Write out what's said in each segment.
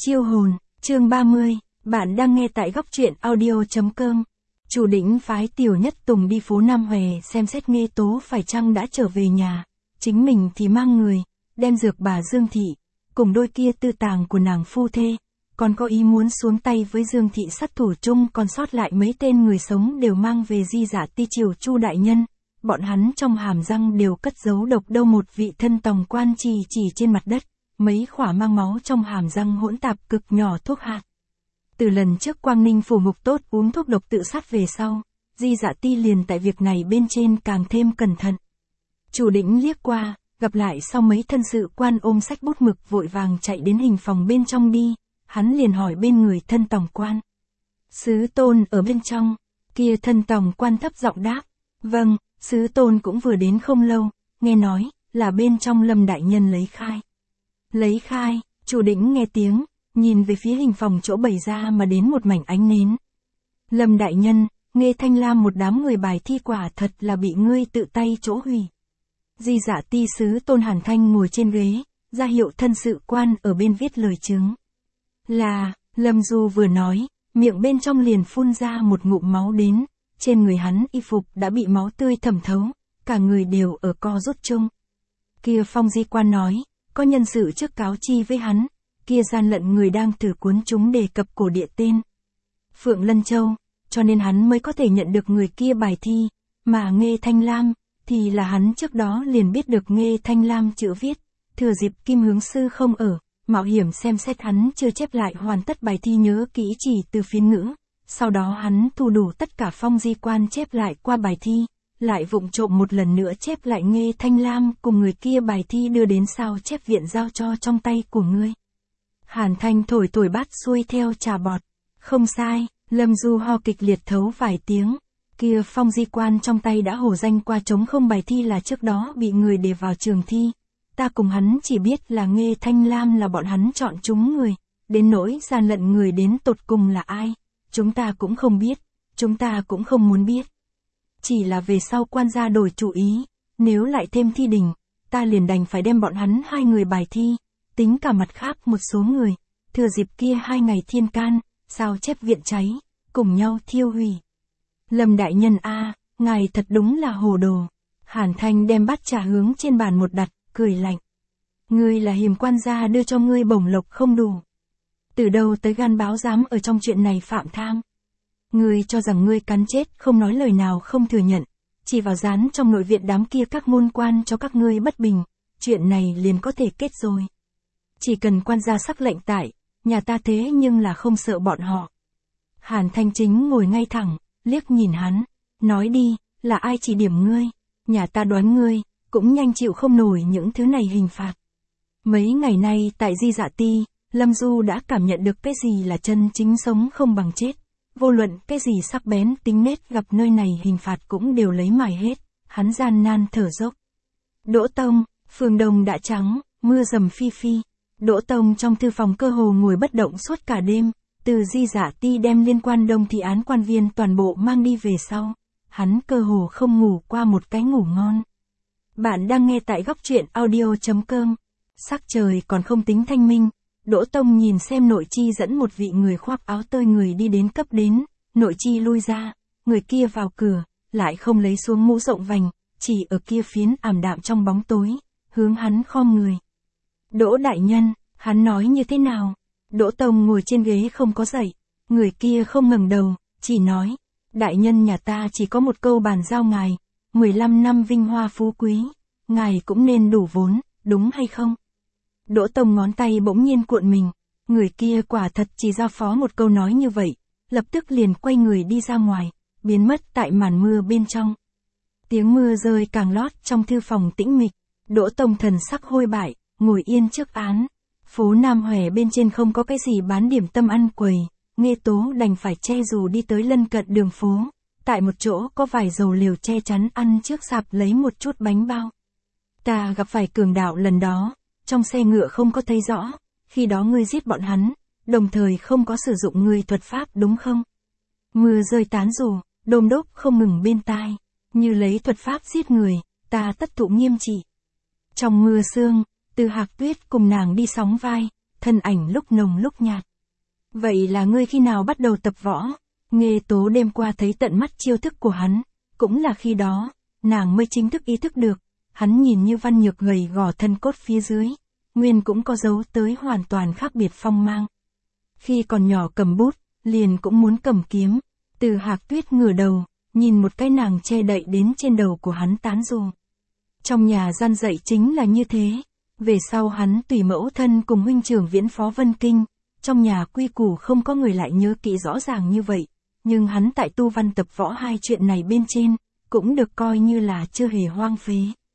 Chiêu hồn, chương 30, bạn đang nghe tại góc truyện audio.com. Chủ Đỉnh phái Tiểu Nhất Tùng đi phố Nam Hòe xem xét Nghê Tố phải chăng đã trở về nhà, chính mình thì mang người, đem dược bà Dương Thị, cùng đôi kia tư tàng của nàng phu thê, còn có ý muốn xuống tay với Dương Thị sát thủ chung còn sót lại mấy tên người sống đều mang về Di Dạ Ti triều Chu đại nhân. Bọn hắn trong hàm răng đều cất giấu độc đâu một vị thân tòng quan chỉ trên mặt đất, mấy khỏa mang máu trong hàm răng hỗn tạp cực nhỏ thuốc hạt. Từ lần trước Quang Ninh phủ ngục tốt uống thuốc độc tự sát về sau, Di Dạ Ti liền tại việc này bên trên càng thêm cẩn thận. Chủ Đỉnh liếc qua, gặp lại sau mấy thân sự quan ôm sách bút mực vội vàng chạy đến hình phòng bên trong đi, hắn liền hỏi bên người thân tòng quan. Sứ Tôn ở bên trong, kia thân tòng quan thấp giọng đáp, vâng. Sứ Tôn cũng vừa đến không lâu, nghe nói, là bên trong Lâm đại nhân lấy khai. Lấy khai, Chủ Đỉnh nghe tiếng, nhìn về phía hình phòng chỗ bày ra mà đến một mảnh ánh nến. Lâm đại nhân, Nghê Thanh Lam một đám người bài thi quả thật là bị ngươi tự tay chỗ hủy. Di Dạ Ti Sứ Tôn Hàn Thanh ngồi trên ghế, ra hiệu thân sự quan ở bên viết lời chứng. Là, Lâm Du vừa nói, miệng bên trong liền phun ra một ngụm máu đến. Trên người hắn y phục đã bị máu tươi thẩm thấu, cả người đều ở co rút chung. Kia Phong Di quan nói, có nhân sự trước cáo chi với hắn, kia gian lận người đang thử cuốn chúng đề cập cổ địa tên Phượng Lân Châu, cho nên hắn mới có thể nhận được người kia bài thi, mà Nghê Thanh Lam, thì là hắn trước đó liền biết được Nghê Thanh Lam chữ viết, thừa dịp Kim Hướng Sư không ở, mạo hiểm xem xét hắn chưa chép lại hoàn tất bài thi nhớ kỹ chỉ từ phiên ngữ. Sau đó hắn thu đủ tất cả Phong Di quan chép lại qua bài thi, lại vụng trộm một lần nữa chép lại Nghê Thanh Lam cùng người kia bài thi đưa đến sao chép viện giao cho trong tay của ngươi. Hàn Thanh thổi bát xuôi theo trà bọt. Không sai, Lâm Du ho kịch liệt thấu vài tiếng. Kia Phong Di quan trong tay đã hổ danh qua trống không bài thi là trước đó bị người đề vào trường thi. Ta cùng hắn chỉ biết là Nghê Thanh Lam là bọn hắn chọn chúng người, đến nỗi gian lận người đến tột cùng là ai. Chúng ta cũng không biết, chúng ta cũng không muốn biết. Chỉ là về sau quan gia đổi chủ ý, nếu lại thêm thi đình, ta liền đành phải đem bọn hắn hai người bài thi, tính cả mặt khác một số người, thừa dịp kia 2 ngày thiên can, sao chép viện cháy, cùng nhau thiêu hủy. Lâm đại nhân a, ngài thật đúng là hồ đồ. Hàn Thanh đem bát trà hướng trên bàn một đặt, cười lạnh. Ngươi là hiềm quan gia đưa cho ngươi bổng lộc không đủ. Từ đâu tới gan báo dám ở trong chuyện này phạm tham. Ngươi cho rằng ngươi cắn chết không nói lời nào không thừa nhận, chỉ vào dán trong nội viện đám kia các môn quan cho các ngươi bất bình, chuyện này liền có thể kết rồi. Chỉ cần quan gia sắc lệnh tại, nhà ta thế nhưng là không sợ bọn họ. Hàn Thanh Chính ngồi ngay thẳng, liếc nhìn hắn, nói đi, là ai chỉ điểm ngươi, nhà ta đoán ngươi, cũng nhanh chịu không nổi những thứ này hình phạt. Mấy ngày nay tại Di Dạ Ti, Lâm Du đã cảm nhận được cái gì là chân chính sống không bằng chết. Vô luận cái gì sắc bén tính nết gặp nơi này hình phạt cũng đều lấy mài hết. Hắn gian nan thở dốc. Đỗ Tông, phường Đồng đã trắng, mưa rầm phi phi. Đỗ Tông trong thư phòng cơ hồ ngồi bất động suốt cả đêm. Từ Di Dạ Ti đem liên quan Đông thị án quan viên toàn bộ mang đi về sau. Hắn cơ hồ không ngủ qua một cái ngủ ngon. Bạn đang nghe tại góc truyện audio.com. Sắc trời còn không tính thanh minh. Đỗ Tông nhìn xem Nội Chi dẫn một vị người khoác áo tơi người đi đến cấp đến, Nội Chi lui ra, người kia vào cửa, lại không lấy xuống mũ rộng vành, chỉ ở kia phiến ảm đạm trong bóng tối, hướng hắn khom người. Đỗ đại nhân, hắn nói như thế nào? Đỗ Tông ngồi trên ghế không có dậy, người kia không ngẩng đầu, chỉ nói, đại nhân nhà ta chỉ có một câu bàn giao ngài, 15 năm vinh hoa phú quý, ngài cũng nên đủ vốn, đúng hay không? Đỗ Tông ngón tay bỗng nhiên cuộn mình, người kia quả thật chỉ giao phó một câu nói như vậy, lập tức liền quay người đi ra ngoài, biến mất tại màn mưa bên trong. Tiếng mưa rơi càng lót trong thư phòng tĩnh mịch, Đỗ Tông thần sắc hôi bại, ngồi yên trước án. Phố Nam Hòe bên trên không có cái gì bán điểm tâm ăn quầy, Nghê Tố đành phải che dù đi tới lân cận đường phố, tại một chỗ có vài dầu liều che chắn ăn trước sạp lấy một chút bánh bao. Ta gặp phải cường đạo lần đó. Trong xe ngựa không có thấy rõ, khi đó ngươi giết bọn hắn, đồng thời không có sử dụng ngươi thuật pháp đúng không? Mưa rơi tán rủ, đôm đốp không ngừng bên tai, như lấy thuật pháp giết người, ta tất thụ nghiêm trị. Trong mưa sương, Từ Hạc Tuyết cùng nàng đi sóng vai, thân ảnh lúc nồng lúc nhạt. Vậy là ngươi khi nào bắt đầu tập võ? Nghê Tố đêm qua thấy tận mắt chiêu thức của hắn, cũng là khi đó, nàng mới chính thức ý thức được, hắn nhìn như văn nhược gầy gò thân cốt phía dưới, nguyên cũng có dấu tới hoàn toàn khác biệt phong mang. Khi còn nhỏ cầm bút, liền cũng muốn cầm kiếm, Từ Hạc Tuyết ngửa đầu, nhìn một cái nàng che đậy đến trên đầu của hắn tán dù. Trong nhà gian dạy chính là như thế, về sau hắn tùy mẫu thân cùng huynh trưởng viễn phó Vân Kinh, trong nhà quy củ không có người lại nhớ kỹ rõ ràng như vậy, nhưng hắn tại tu văn tập võ hai chuyện này bên trên, cũng được coi như là chưa hề hoang phế.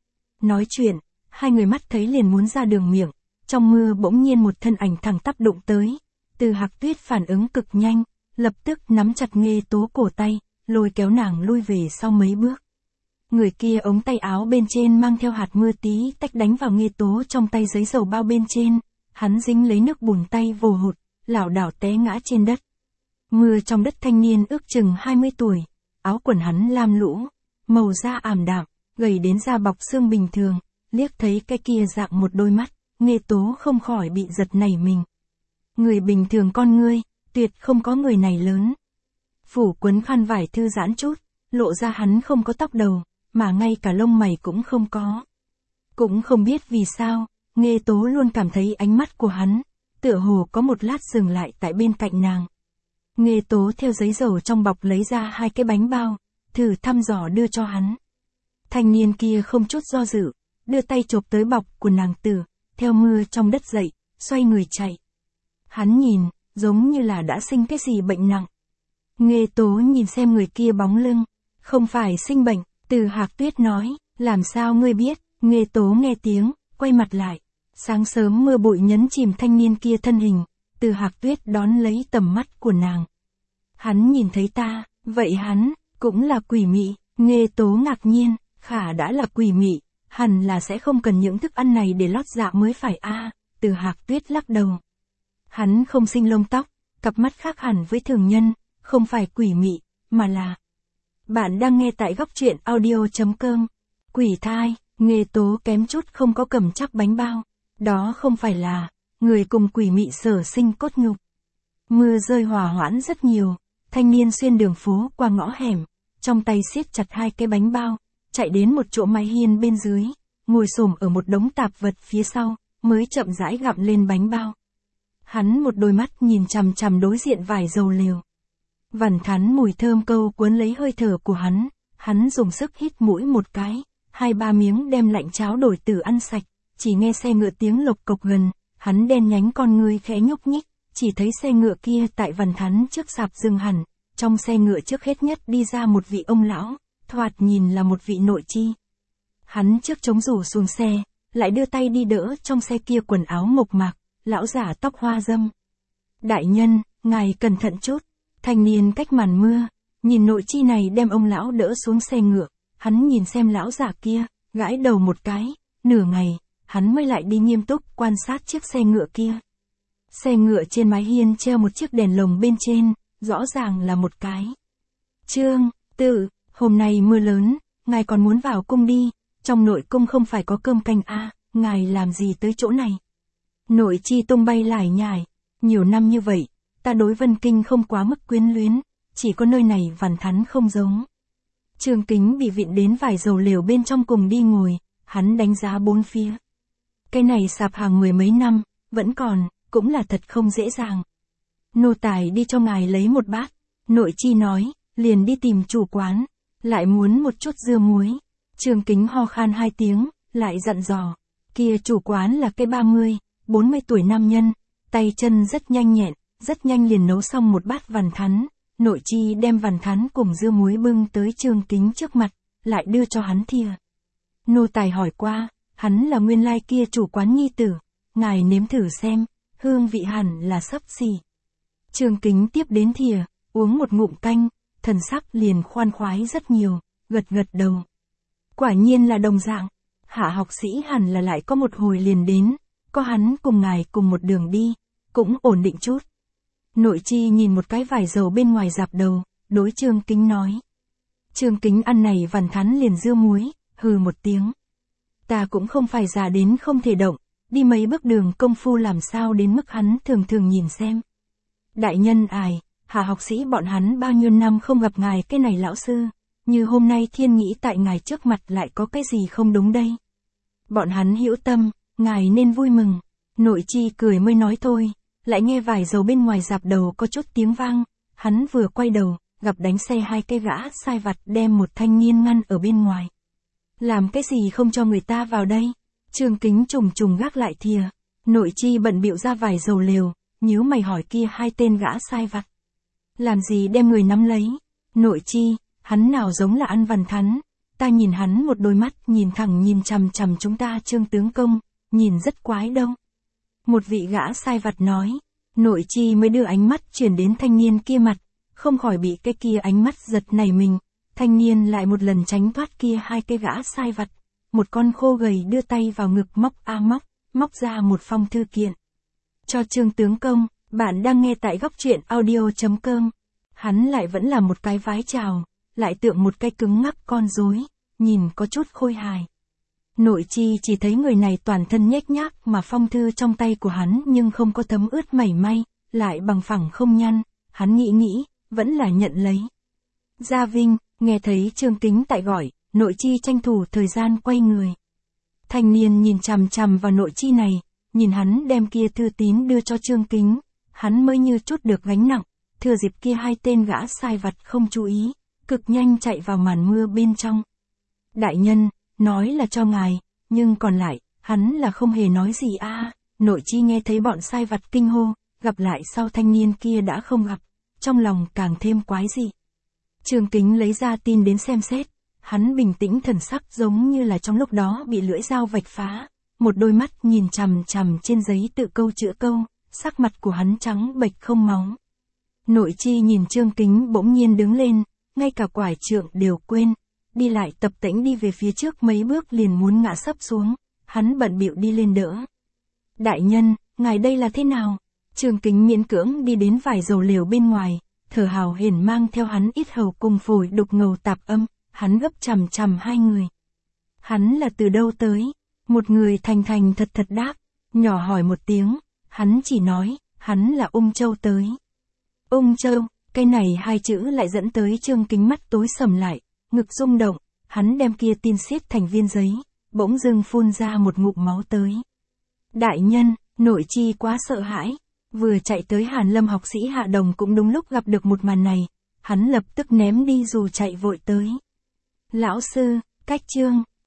Nói chuyện, hai người mắt thấy liền muốn ra đường miệng, trong mưa bỗng nhiên một thân ảnh thẳng tắp đụng tới, Từ Hạc Tuyết phản ứng cực nhanh, lập tức nắm chặt Nghê Tố cổ tay, lôi kéo nàng lui về sau mấy bước. Người kia ống tay áo bên trên mang theo hạt mưa tí tách đánh vào Nghê Tố trong tay giấy dầu bao bên trên, hắn dính lấy nước bùn tay vồ hụt, lảo đảo té ngã trên đất. Mưa trong đất thanh niên ước chừng 20 tuổi, áo quần hắn lam lũ, màu da ảm đạm, gầy đến da bọc xương bình thường, liếc thấy cái kia dạng một đôi mắt, Nghê Tố không khỏi bị giật nảy mình. Người bình thường con ngươi, tuyệt không có người này lớn. Phủ quấn khăn vải thư giãn chút, lộ ra hắn không có tóc đầu, mà ngay cả lông mày cũng không có. Cũng không biết vì sao, Nghê Tố luôn cảm thấy ánh mắt của hắn, tựa hồ có một lát dừng lại tại bên cạnh nàng. Nghê Tố theo giấy dầu trong bọc lấy ra 2 cái bánh bao, thử thăm dò đưa cho hắn. Thanh niên kia không chút do dự, đưa tay chộp tới bọc của nàng tử, theo mưa trong đất dậy, xoay người chạy. Hắn nhìn, giống như là đã sinh cái gì bệnh nặng. Nghê Tố nhìn xem người kia bóng lưng, không phải sinh bệnh, Từ Hạc Tuyết nói, làm sao ngươi biết? Nghê Tố nghe tiếng, quay mặt lại. Sáng sớm mưa bụi nhấn chìm thanh niên kia thân hình, Từ Hạc Tuyết đón lấy tầm mắt của nàng. Hắn nhìn thấy ta, vậy hắn, cũng là quỷ mị. Nghê Tố ngạc nhiên, khả đã là quỷ mị, hẳn là sẽ không cần những thức ăn này để lót dạ mới phải a. Từ Hạc Tuyết lắc đầu. Hắn không sinh lông tóc, cặp mắt khác hẳn với thường nhân, không phải quỷ mị, mà là... Bạn đang nghe tại góc truyện audio.com. Quỷ thai, Nghê Tố kém chút không có cầm chắc bánh bao. Đó không phải là người cùng quỷ mị sở sinh cốt nhục. Mưa rơi hòa hoãn rất nhiều, thanh niên xuyên đường phố qua ngõ hẻm, trong tay siết chặt 2 cái bánh bao, chạy đến một chỗ mái hiên bên dưới, ngồi xổm ở một đống tạp vật phía sau, mới chậm rãi gặm lên bánh bao. Hắn một đôi mắt nhìn chằm chằm đối diện vải dầu lều. Vằn thắn mùi thơm câu cuốn lấy hơi thở của hắn dùng sức hít mũi một cái, 2-3 miếng đem lạnh cháo đổi từ ăn sạch, chỉ nghe xe ngựa tiếng lộc cộc gần, hắn đen nhánh con ngươi khẽ nhúc nhích, chỉ thấy xe ngựa kia tại vằn thắn trước sạp dừng hẳn, trong xe ngựa trước hết nhất đi ra một vị ông lão, thoạt nhìn là một vị nội chi. Hắn trước chống rủ xuống xe, lại đưa tay đi đỡ trong xe kia quần áo mộc mạc, lão giả tóc hoa dâm. Đại nhân, ngài cẩn thận chút. Thanh niên cách màn mưa, nhìn nội chi này đem ông lão đỡ xuống xe ngựa, hắn nhìn xem lão giả kia, gãi đầu một cái, nửa ngày, hắn mới lại đi nghiêm túc quan sát chiếc xe ngựa kia. Xe ngựa trên mái hiên treo một chiếc đèn lồng bên trên, rõ ràng là một cái. Trương Tự, hôm nay mưa lớn, ngài còn muốn vào cung đi, trong nội cung không phải có cơm canh à, ngài làm gì tới chỗ này? Nội chi tung bay lải nhải, nhiều năm như vậy, ta đối Vân Kinh không quá mức quyến luyến, chỉ có nơi này vằn thắn không giống. Trương Kính bị vịn đến vải dầu lều bên trong cùng đi ngồi, hắn đánh giá bốn phía. Cái này sạp hàng 10 mấy năm, vẫn còn, cũng là thật không dễ dàng. Nô tài đi cho ngài lấy một bát, nội chi nói, liền đi tìm chủ quán, lại muốn một chút dưa muối. Trương Kính ho khan 2 tiếng, lại dặn dò, kia chủ quán là cái 30, 40 tuổi nam nhân, tay chân rất nhanh nhẹn, rất nhanh liền nấu xong một bát vằn thắn, nội chi đem vằn thắn cùng dưa muối bưng tới Trương Kính trước mặt, lại đưa cho hắn thìa. Nô tài hỏi qua, hắn là nguyên lai kia chủ quán nhi tử, ngài nếm thử xem, hương vị hẳn là xấp xỉ. Trương Kính tiếp đến thìa, uống một ngụm canh, thần sắc liền khoan khoái rất nhiều, gật đầu. Quả nhiên là đồng dạng, Hạ học sĩ hẳn là lại có một hồi liền đến, có hắn cùng ngài cùng một đường đi, cũng ổn định chút. Nội chi nhìn một cái vải dầu bên ngoài rạp đầu, đối Trương Kính nói. Trương Kính ăn này vằn thắn liền dưa muối, hừ một tiếng. Ta cũng không phải già đến không thể động, đi mấy bước đường công phu làm sao đến mức hắn thường thường nhìn xem. Đại nhân ải, hà học sĩ bọn hắn bao nhiêu năm không gặp ngài cái này lão sư, như hôm nay thiên nghĩ tại ngài trước mặt lại có cái gì không đúng đây. Bọn hắn hữu tâm, ngài nên vui mừng. Nội Chi cười mới nói thôi, lại nghe vài dầu bên ngoài rạp đầu có chút tiếng vang, hắn vừa quay đầu, gặp đánh xe hai cái gã sai vặt đem một thanh niên ngăn ở bên ngoài. Làm cái gì không cho người ta vào đây? Trương Kính trùng trùng gác lại thìa. Nội Chi bận bịu ra vài dầu lều, nhíu mày hỏi kia hai tên gã sai vặt. Làm gì đem người nắm lấy? Nội Chi, hắn nào giống là ăn vằn thắn. Ta nhìn hắn một đôi mắt nhìn thẳng nhìn chằm chằm chúng ta Trương tướng công, nhìn rất quái đâu. Một vị gã sai vặt nói. Nội Chi mới đưa ánh mắt chuyển đến thanh niên kia mặt, không khỏi bị cái kia ánh mắt giật nảy mình. Thanh niên lại một lần tránh thoát kia hai cái gã sai vặt. Một con khô gầy đưa tay vào ngực móc ra một phong thư kiện. Cho Trương tướng công, bạn đang nghe tại góc truyện audio.com. Hắn lại vẫn là một cái vái chào, lại tượng một cái cứng ngắc con rối, nhìn có chút khôi hài. Nội Chi chỉ thấy người này toàn thân nhếch nhác mà phong thư trong tay của hắn nhưng không có thấm ướt mảy may, lại bằng phẳng không nhăn, hắn nghĩ, vẫn là nhận lấy. Gia Vinh, nghe thấy Trương Kính tại gọi, Nội Chi tranh thủ thời gian quay người. Thanh niên nhìn chằm chằm vào Nội Chi này, nhìn hắn đem kia thư tín đưa cho Trương Kính, hắn mới như chút được gánh nặng, thừa dịp kia hai tên gã sai vặt không chú ý, cực nhanh chạy vào màn mưa bên trong. Đại nhân, nói là cho ngài, nhưng còn lại, hắn là không hề nói gì a. Nội Chi nghe thấy bọn sai vặt kinh hô, gặp lại sau thanh niên kia đã không gặp, trong lòng càng thêm quái dị. Trương Kính lấy ra tin đến xem xét, hắn bình tĩnh thần sắc giống như là trong lúc đó bị lưỡi dao vạch phá, một đôi mắt nhìn chằm chằm trên giấy tự câu chữa câu, sắc mặt của hắn trắng bệch không máu. Nội Chi nhìn Trương Kính bỗng nhiên đứng lên, ngay cả quải trượng đều quên, đi lại tập tễnh đi về phía trước mấy bước liền muốn ngã sấp xuống, hắn bận bịu đi lên đỡ. Đại nhân, ngài đây là thế nào? Trương Kính miễn cưỡng đi đến vài dầu lều bên ngoài, thở hào hển mang theo hắn ít hầu cùng phổi đục ngầu tạp âm, hắn gấp chằm chằm hai người. Hắn là từ đâu tới? Một người thành thật đáp, nhỏ hỏi một tiếng, hắn chỉ nói, hắn là Ung Châu tới. Ung Châu, cái này hai chữ lại dẫn tới Trương Kính mắt tối sầm lại, ngực rung động, hắn đem kia tin xiết thành viên giấy, bỗng dưng phun ra một ngụm máu tới. Đại nhân, Nội Chi quá sợ hãi, vừa chạy tới Hàn Lâm học sĩ Hạ Đồng cũng đúng lúc gặp được một màn này, hắn lập tức ném đi dù chạy vội tới. Lão sư, cách Trương,